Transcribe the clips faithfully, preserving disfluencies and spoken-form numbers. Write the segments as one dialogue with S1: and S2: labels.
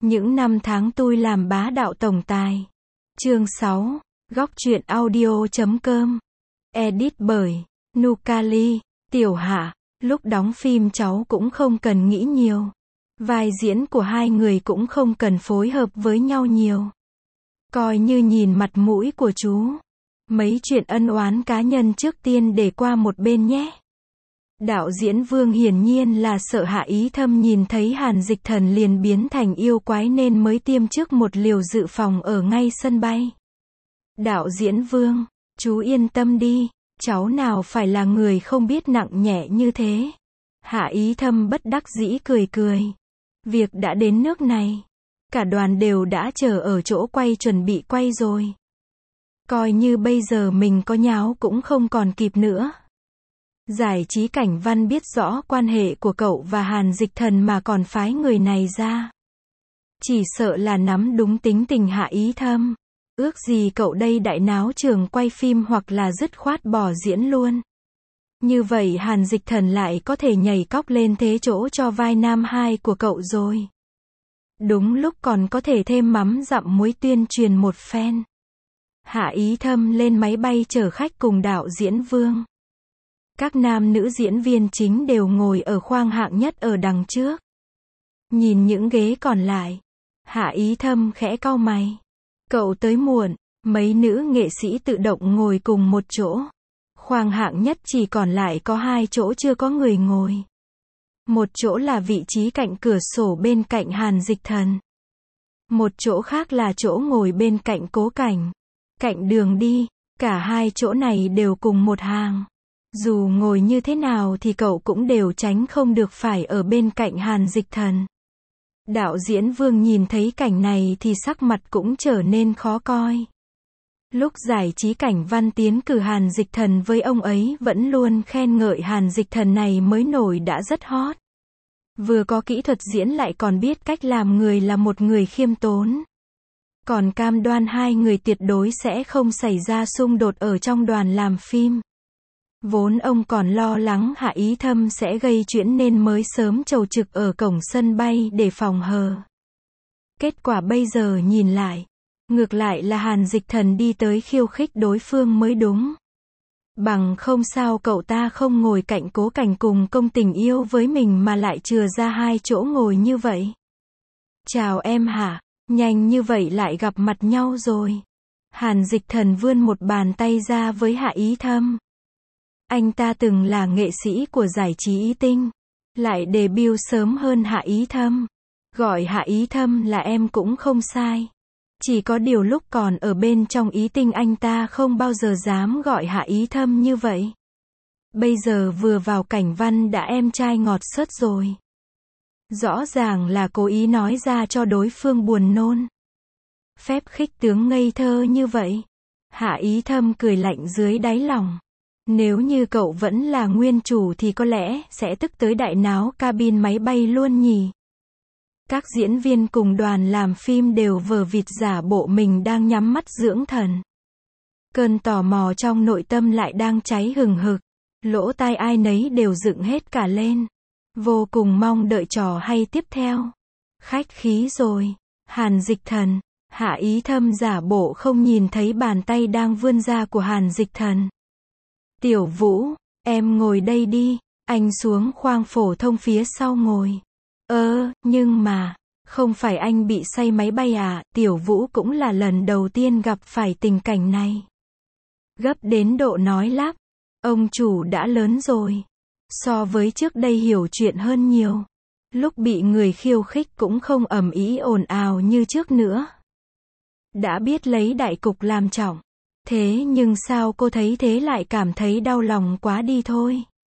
S1: Những năm tháng tôi làm bá đạo tổng tài. Chương sáu. Góc truyện audio chấm com. Edit bởi Nukali. Tiểu Hạ. Lúc đóng phim cháu cũng không cần nghĩ nhiều. Vai diễn của hai người cũng không cần phối hợp với nhau nhiều. Coi như nhìn mặt mũi của chú. Mấy chuyện ân oán cá nhân trước tiên để qua một bên nhé. Đạo diễn Vương hiển nhiên là sợ Hạ Ý Thâm nhìn thấy Hàn Dịch Thần liền biến thành yêu quái nên mới tiêm trước một liều dự phòng ở ngay sân bay. Đạo diễn Vương, chú yên tâm đi, cháu nào phải là người không biết nặng nhẹ như thế. Hạ Ý Thâm bất đắc dĩ cười cười. Việc đã đến nước này, cả đoàn đều đã chờ ở chỗ quay chuẩn bị quay rồi. Coi như bây giờ mình có nháo cũng không còn kịp nữa. Giải trí Cảnh Văn biết rõ quan hệ của cậu và Hàn Dịch Thần mà còn phái người này ra. Chỉ sợ là nắm đúng tính tình Hạ Ý Thâm. Ước gì cậu đây đại náo trường quay phim hoặc là dứt khoát bỏ diễn luôn. Như vậy Hàn Dịch Thần lại có thể nhảy cóc lên thế chỗ cho vai nam hai của cậu rồi. Đúng lúc còn có thể thêm mắm dặm muối tuyên truyền một phen. Hạ Ý Thâm lên máy bay chở khách cùng đạo diễn Vương. Các nam nữ diễn viên chính đều ngồi ở khoang hạng nhất ở đằng trước. Nhìn những ghế còn lại, Hạ Ý Thâm khẽ cau mày. Cậu tới muộn, mấy nữ nghệ sĩ tự động ngồi cùng một chỗ. Khoang hạng nhất chỉ còn lại có hai chỗ chưa có người ngồi. Một chỗ là vị trí cạnh cửa sổ bên cạnh Hàn Dịch Thần. Một chỗ khác là chỗ ngồi bên cạnh Cố Cảnh. Cạnh đường đi, cả hai chỗ này đều cùng một hàng. Dù ngồi như thế nào thì cậu cũng đều tránh không được phải ở bên cạnh Hàn Dịch Thần. Đạo diễn Vương nhìn thấy cảnh này thì sắc mặt cũng trở nên khó coi. Lúc giải trí Cảnh Văn tiến cử Hàn Dịch Thần với ông ấy vẫn luôn khen ngợi Hàn Dịch Thần này mới nổi đã rất hot. Vừa có kỹ thuật diễn lại còn biết cách làm người là một người khiêm tốn. Còn cam đoan hai người tuyệt đối sẽ không xảy ra xung đột ở trong đoàn làm phim. Vốn ông còn lo lắng Hạ Ý Thâm sẽ gây chuyện nên mới sớm chầu trực ở cổng sân bay để phòng hờ. Kết quả bây giờ nhìn lại, ngược lại là Hàn Dịch Thần đi tới khiêu khích đối phương mới đúng. Bằng không sao cậu ta không ngồi cạnh Cố Cảnh cùng công tình yêu với mình mà lại chừa ra hai chỗ ngồi như vậy. Chào em hả, nhanh như vậy lại gặp mặt nhau rồi. Hàn Dịch Thần vươn một bàn tay ra với Hạ Ý Thâm. Anh ta từng là nghệ sĩ của giải trí Ý Tinh, lại debut sớm hơn Hạ Ý Thâm. Gọi Hạ Ý Thâm là em cũng không sai. Chỉ có điều lúc còn ở bên trong Ý Tinh anh ta không bao giờ dám gọi Hạ Ý Thâm như vậy. Bây giờ vừa vào Cảnh Văn đã em trai ngọt sớt rồi. Rõ ràng là cố ý nói ra cho đối phương buồn nôn. Phép khích tướng ngây thơ như vậy. Hạ Ý Thâm cười lạnh dưới đáy lòng. Nếu như cậu vẫn là nguyên chủ thì có lẽ sẽ tức tới đại náo cabin máy bay luôn nhỉ. Các diễn viên cùng đoàn làm phim đều vờ vịt giả bộ mình đang nhắm mắt dưỡng thần. Cơn tò mò trong nội tâm lại đang cháy hừng hực. Lỗ tai ai nấy đều dựng hết cả lên. Vô cùng mong đợi trò hay tiếp theo. Khách khí rồi. Hàn Dịch Thần. Hạ Ý Thâm giả bộ không nhìn thấy bàn tay đang vươn ra của Hàn Dịch Thần. Tiểu Vũ, em ngồi đây đi. Anh xuống khoang phổ thông phía sau ngồi. Ơ, nhưng mà, không phải anh bị say máy bay à? Tiểu Vũ cũng là lần đầu tiên gặp phải tình cảnh này. Gấp đến độ nói lắp. Ông chủ đã lớn rồi. So với trước đây hiểu chuyện hơn nhiều. Lúc bị người khiêu khích cũng không ầm ĩ ồn ào như trước nữa. Đã biết lấy đại cục làm trọng. Thế nhưng sao cô thấy thế lại cảm thấy đau lòng quá đi thôi.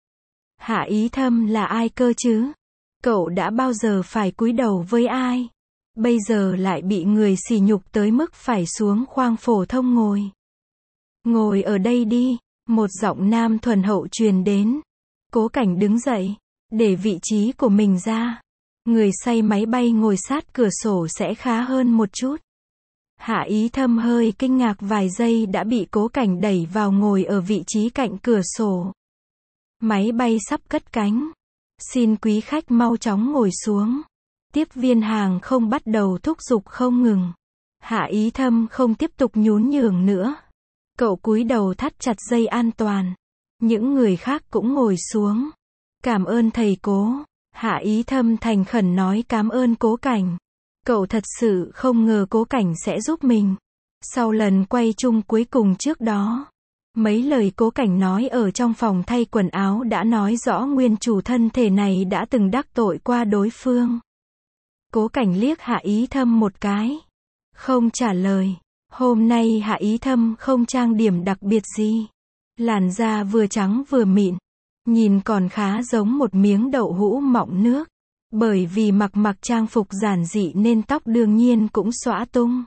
S1: Hạ Ý Thâm là ai cơ chứ? Cậu đã bao giờ phải cúi đầu với ai? Bây giờ lại bị người sỉ nhục tới mức phải xuống khoang phổ thông ngồi. Ngồi ở đây đi, một giọng nam thuần hậu truyền đến. Cố Cảnh đứng dậy, để vị trí của mình ra. Người say máy bay ngồi sát cửa sổ sẽ khá hơn một chút. Hạ Ý Thâm hơi kinh ngạc vài giây đã bị Cố Cảnh đẩy vào ngồi ở vị trí cạnh cửa sổ. Máy bay sắp cất cánh. Xin quý khách mau chóng ngồi xuống. Tiếp viên hàng không bắt đầu thúc giục không ngừng. Hạ Ý Thâm không tiếp tục nhún nhường nữa. Cậu cúi đầu thắt chặt dây an toàn. Những người khác cũng ngồi xuống. Cảm ơn thầy Cố. Hạ Ý Thâm thành khẩn nói cảm ơn Cố Cảnh. Cậu thật sự không ngờ Cố Cảnh sẽ giúp mình. Sau lần quay chung cuối cùng trước đó, mấy lời Cố Cảnh nói ở trong phòng thay quần áo đã nói rõ nguyên chủ thân thể này đã từng đắc tội qua đối phương. Cố Cảnh liếc Hạ Ý Thâm một cái. Không trả lời. Hôm nay Hạ Ý Thâm không trang điểm đặc biệt gì. Làn da vừa trắng vừa mịn. Nhìn còn khá giống một miếng đậu hũ mọng nước. Bởi vì mặc mặc trang phục giản dị nên tóc đương nhiên cũng xõa tung.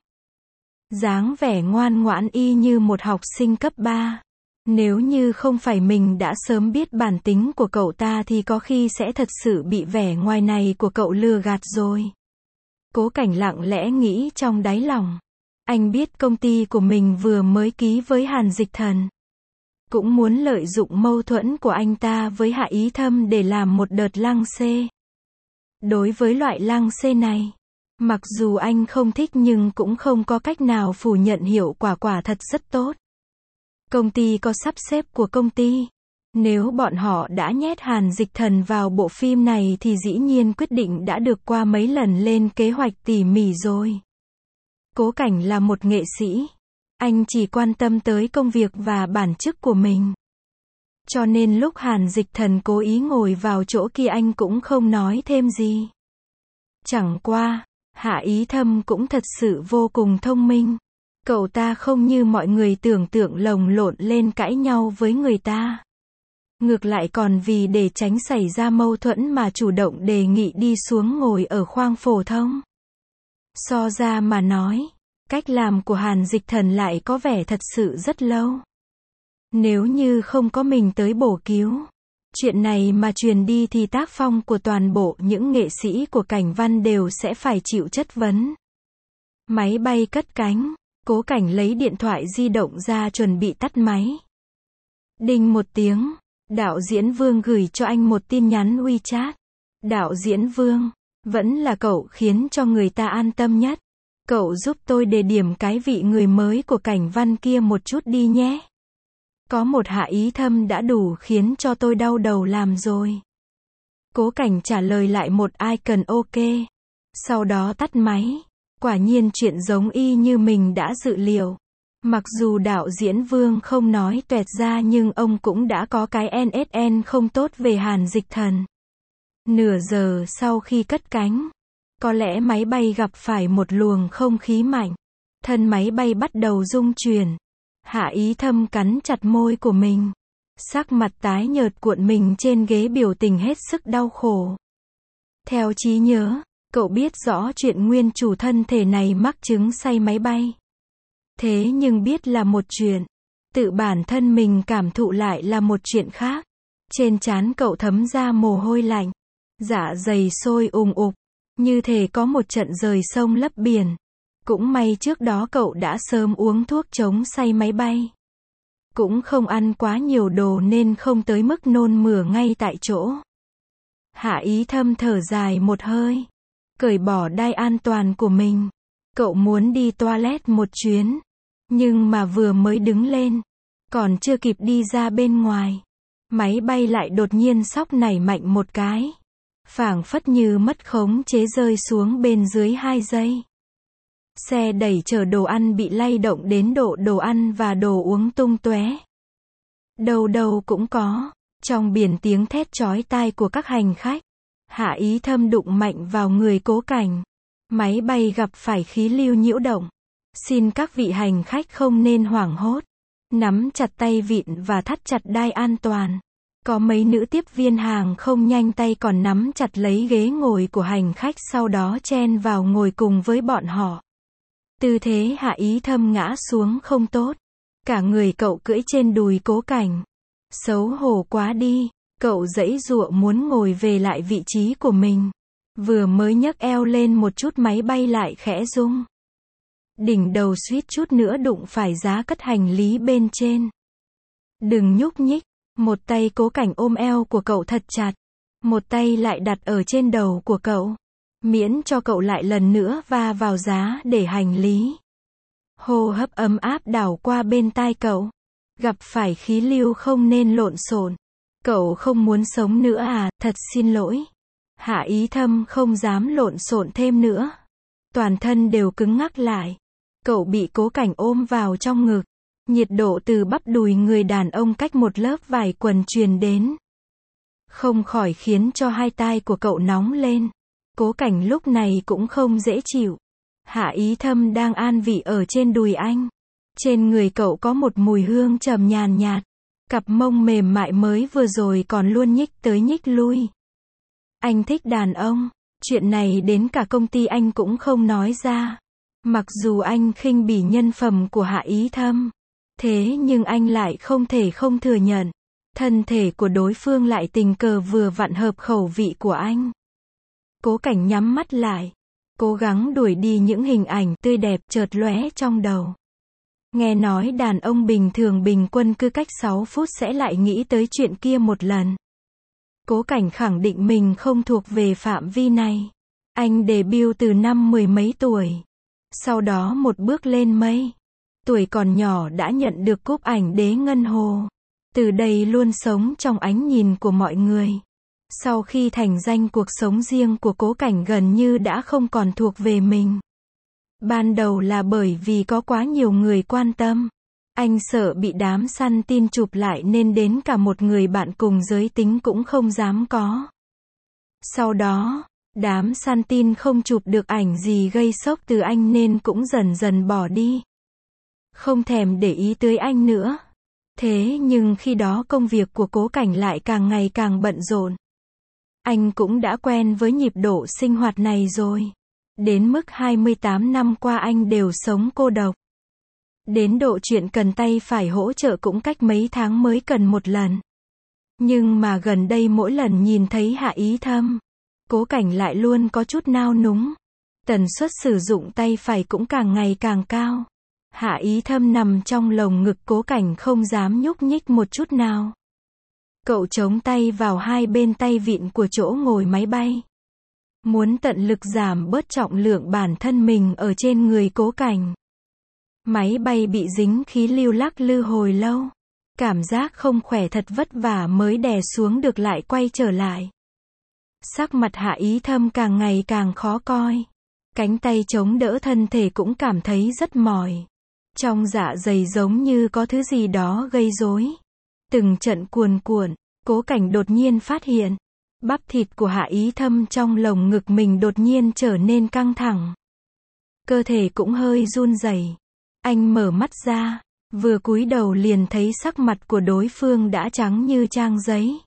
S1: Dáng vẻ ngoan ngoãn y như một học sinh cấp ba. Nếu như không phải mình đã sớm biết bản tính của cậu ta thì có khi sẽ thật sự bị vẻ ngoài này của cậu lừa gạt rồi. Cố Cảnh lặng lẽ nghĩ trong đáy lòng. Anh biết công ty của mình vừa mới ký với Hàn Dịch Thần. Cũng muốn lợi dụng mâu thuẫn của anh ta với Hạ Ý Thâm để làm một đợt lăng xê. Đối với loại lăng xê này, mặc dù anh không thích nhưng cũng không có cách nào phủ nhận hiệu quả quả thật rất tốt. Công ty có sắp xếp của công ty. Nếu bọn họ đã nhét Hàn Dịch Thần vào bộ phim này thì dĩ nhiên quyết định đã được qua mấy lần lên kế hoạch tỉ mỉ rồi. Cố Cảnh là một nghệ sĩ. Anh chỉ quan tâm tới công việc và bản chức của mình. Cho nên lúc Hàn Dịch Thần cố ý ngồi vào chỗ kia anh cũng không nói thêm gì. Chẳng qua, Hạ Ý Thâm cũng thật sự vô cùng thông minh. Cậu ta không như mọi người tưởng tượng lồng lộn lên cãi nhau với người ta. Ngược lại còn vì để tránh xảy ra mâu thuẫn mà chủ động đề nghị đi xuống ngồi ở khoang phổ thông. So ra mà nói, cách làm của Hàn Dịch Thần lại có vẻ thật sự rất lâu. Nếu như không có mình tới bổ cứu, chuyện này mà truyền đi thì tác phong của toàn bộ những nghệ sĩ của Cảnh Văn đều sẽ phải chịu chất vấn. Máy bay cất cánh, Cố Cảnh lấy điện thoại di động ra chuẩn bị tắt máy. Đinh một tiếng, đạo diễn Vương gửi cho anh một tin nhắn WeChat. Đạo diễn Vương, vẫn là cậu khiến cho người ta an tâm nhất. Cậu giúp tôi đề điểm cái vị người mới của Cảnh Văn kia một chút đi nhé. Có một Hạ Ý Thâm đã đủ khiến cho tôi đau đầu làm rồi. Cố Cảnh trả lời lại một icon OK. Sau đó tắt máy. Quả nhiên chuyện giống y như mình đã dự liệu. Mặc dù đạo diễn Vương không nói toẹt ra nhưng ông cũng đã có cái en ét en không tốt về Hàn Dịch Thần. Nửa giờ sau khi cất cánh, có lẽ máy bay gặp phải một luồng không khí mạnh. Thân máy bay bắt đầu rung chuyển. Hạ Ý Thâm cắn chặt môi của mình. Sắc mặt tái nhợt cuộn mình trên ghế biểu tình hết sức đau khổ. Theo trí nhớ, cậu biết rõ chuyện nguyên chủ thân thể này mắc chứng say máy bay. Thế nhưng biết là một chuyện, tự bản thân mình cảm thụ lại là một chuyện khác. Trên trán cậu thấm ra mồ hôi lạnh, dạ dày sôi ùng ục, như thể có một trận rời sông lấp biển. Cũng may trước đó cậu đã sớm uống thuốc chống say máy bay. Cũng không ăn quá nhiều đồ nên không tới mức nôn mửa ngay tại chỗ. Hạ Ý Thâm thở dài một hơi, cởi bỏ đai an toàn của mình. Cậu muốn đi toilet một chuyến, nhưng mà vừa mới đứng lên, còn chưa kịp đi ra bên ngoài, máy bay lại đột nhiên sóc nảy mạnh một cái, phảng phất như mất khống chế rơi xuống bên dưới hai giây. Xe đẩy chở đồ ăn bị lay động đến độ đồ ăn và đồ uống tung tóe. Đâu đâu cũng có, trong biển tiếng thét chói tai của các hành khách. Hạ Ý Thâm đụng mạnh vào người Cố Cảnh. Máy bay gặp phải khí lưu nhiễu động. Xin các vị hành khách không nên hoảng hốt. Nắm chặt tay vịn và thắt chặt đai an toàn. Có mấy nữ tiếp viên hàng không nhanh tay còn nắm chặt lấy ghế ngồi của hành khách sau đó chen vào ngồi cùng với bọn họ. Tư thế Hạ Ý Thâm ngã xuống không tốt. Cả người cậu cưỡi trên đùi Cố Cảnh. Xấu hổ quá đi. Cậu giãy giụa muốn ngồi về lại vị trí của mình. Vừa mới nhấc eo lên một chút máy bay lại khẽ rung. Đỉnh đầu suýt chút nữa đụng phải giá cất hành lý bên trên. Đừng nhúc nhích. Một tay Cố Cảnh ôm eo của cậu thật chặt. Một tay lại đặt ở trên đầu của cậu. miễn cho cậu lại lần nữa va vào giá để hành lý. Hô hấp ấm áp đảo qua bên tai cậu. Gặp phải khí lưu không nên lộn xộn. Cậu không muốn sống nữa à, thật xin lỗi. Hạ Ý Thâm không dám lộn xộn thêm nữa. Toàn thân đều cứng ngắc lại. Cậu bị Cố Cảnh ôm vào trong ngực. Nhiệt độ từ bắp đùi người đàn ông cách một lớp vải quần truyền đến. Không khỏi khiến cho hai tai của cậu nóng lên. Cố Cảnh lúc này cũng không dễ chịu. Hạ Ý Thâm đang an vị ở trên đùi anh. Trên người cậu có một mùi hương trầm nhàn nhạt. Cặp mông mềm mại mới vừa rồi còn luôn nhích tới nhích lui. Anh thích đàn ông. Chuyện này đến cả công ty anh cũng không nói ra. Mặc dù anh khinh bỉ nhân phẩm của Hạ Ý Thâm. Thế nhưng anh lại không thể không thừa nhận. Thân thể của đối phương lại tình cờ vừa vặn hợp khẩu vị của anh. Cố Cảnh nhắm mắt lại. Cố gắng đuổi đi những hình ảnh tươi đẹp chợt lóe trong đầu. Nghe nói đàn ông bình thường bình quân cứ cách sáu phút sẽ lại nghĩ tới chuyện kia một lần. Cố Cảnh khẳng định mình không thuộc về phạm vi này. Anh debut từ năm mười mấy tuổi. Sau đó một bước lên mây. Tuổi còn nhỏ đã nhận được cúp ảnh đế ngân hồ. Từ đây luôn sống trong ánh nhìn của mọi người. Sau khi thành danh, cuộc sống riêng của Cố Cảnh gần như đã không còn thuộc về mình. Ban đầu là bởi vì có quá nhiều người quan tâm. Anh sợ bị đám săn tin chụp lại nên đến cả một người bạn cùng giới tính cũng không dám có. Sau đó, đám săn tin không chụp được ảnh gì gây sốc từ anh nên cũng dần dần bỏ đi. Không thèm để ý tới anh nữa. Thế nhưng khi đó công việc của Cố Cảnh lại càng ngày càng bận rộn. Anh cũng đã quen với nhịp độ sinh hoạt này rồi. Đến mức hai mươi tám năm qua anh đều sống cô độc. Đến độ chuyện cần tay phải hỗ trợ cũng cách mấy tháng mới cần một lần. Nhưng mà gần đây mỗi lần nhìn thấy Hạ Ý Thâm, Cố Cảnh lại luôn có chút nao núng. Tần suất sử dụng tay phải cũng càng ngày càng cao. Hạ Ý Thâm nằm trong lồng ngực Cố Cảnh không dám nhúc nhích một chút nào. Cậu chống tay vào hai bên tay vịn của chỗ ngồi máy bay. Muốn tận lực giảm bớt trọng lượng bản thân mình ở trên người Cố Cảnh. Máy bay bị dính khí lưu lắc lư hồi lâu. Cảm giác không khỏe thật vất vả mới đè xuống được lại quay trở lại. Sắc mặt Hạ Ý Thâm càng ngày càng khó coi. Cánh tay chống đỡ thân thể cũng cảm thấy rất mỏi. Trong dạ dày giống như có thứ gì đó gây rối. Từng trận cuồn cuộn, Cố Cảnh đột nhiên phát hiện. Bắp thịt của Hạ Ý Thâm trong lồng ngực mình đột nhiên trở nên căng thẳng. Cơ thể cũng hơi run rẩy. Anh mở mắt ra, vừa cúi đầu liền thấy sắc mặt của đối phương đã trắng như trang giấy.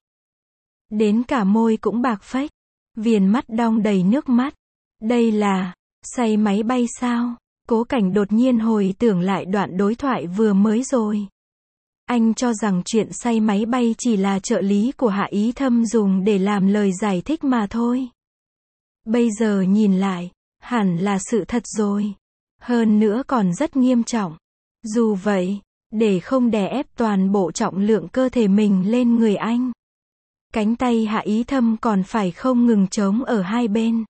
S1: Đến cả môi cũng bạc phách, viền mắt đong đầy nước mắt. Đây là say máy bay sao? Cố Cảnh đột nhiên hồi tưởng lại đoạn đối thoại vừa mới rồi. Anh cho rằng chuyện say máy bay chỉ là trợ lý của Hạ Ý Thâm dùng để làm lời giải thích mà thôi. Bây giờ nhìn lại, hẳn là sự thật rồi. Hơn nữa còn rất nghiêm trọng. Dù vậy, để không đè ép toàn bộ trọng lượng cơ thể mình lên người anh, cánh tay Hạ Ý Thâm còn phải không ngừng chống ở hai bên.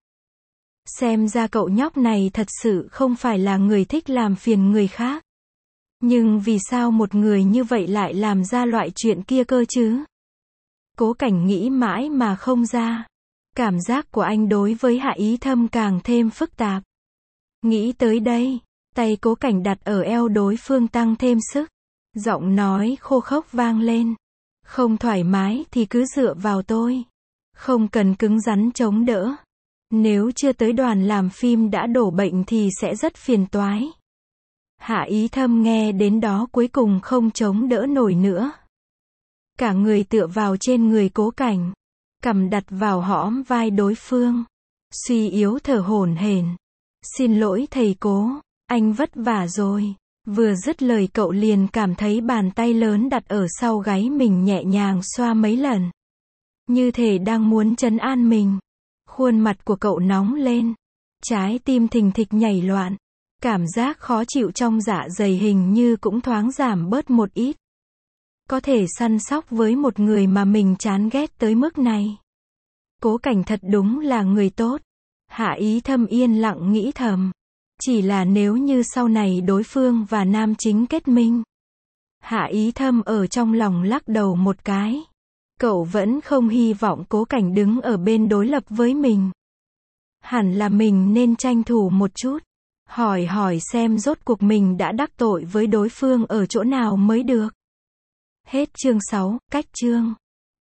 S1: Xem ra cậu nhóc này thật sự không phải là người thích làm phiền người khác. Nhưng vì sao một người như vậy lại làm ra loại chuyện kia cơ chứ? Cố Cảnh nghĩ mãi mà không ra. Cảm giác của anh đối với Hạ Ý Thâm càng thêm phức tạp. Nghĩ tới đây, tay Cố Cảnh đặt ở eo đối phương tăng thêm sức. Giọng nói khô khốc vang lên. Không thoải mái thì cứ dựa vào tôi. Không cần cứng rắn chống đỡ. Nếu chưa tới đoàn làm phim đã đổ bệnh thì sẽ rất phiền toái. Hạ Ý Thâm nghe đến đó cuối cùng không chống đỡ nổi nữa. Cả người tựa vào trên người Cố Cảnh. Cằm đặt vào hõm vai đối phương. Suy yếu thở hổn hển. Xin lỗi thầy Cố, anh vất vả rồi. Vừa dứt lời cậu liền cảm thấy bàn tay lớn đặt ở sau gáy mình nhẹ nhàng xoa mấy lần. Như thể đang muốn trấn an mình. Khuôn mặt của cậu nóng lên. Trái tim thình thịch nhảy loạn. Cảm giác khó chịu trong dạ dày hình như cũng thoáng giảm bớt một ít. Có thể săn sóc với một người mà mình chán ghét tới mức này. Cố Cảnh thật đúng là người tốt. Hạ Ý Thâm yên lặng nghĩ thầm. Chỉ là nếu như sau này đối phương và nam chính kết minh. Hạ Ý Thâm ở trong lòng lắc đầu một cái. Cậu vẫn không hy vọng Cố Cảnh đứng ở bên đối lập với mình. Hẳn là mình nên tranh thủ một chút. Hỏi hỏi xem rốt cuộc mình đã đắc tội với đối phương ở chỗ nào mới được. Hết chương sáu, cách chương.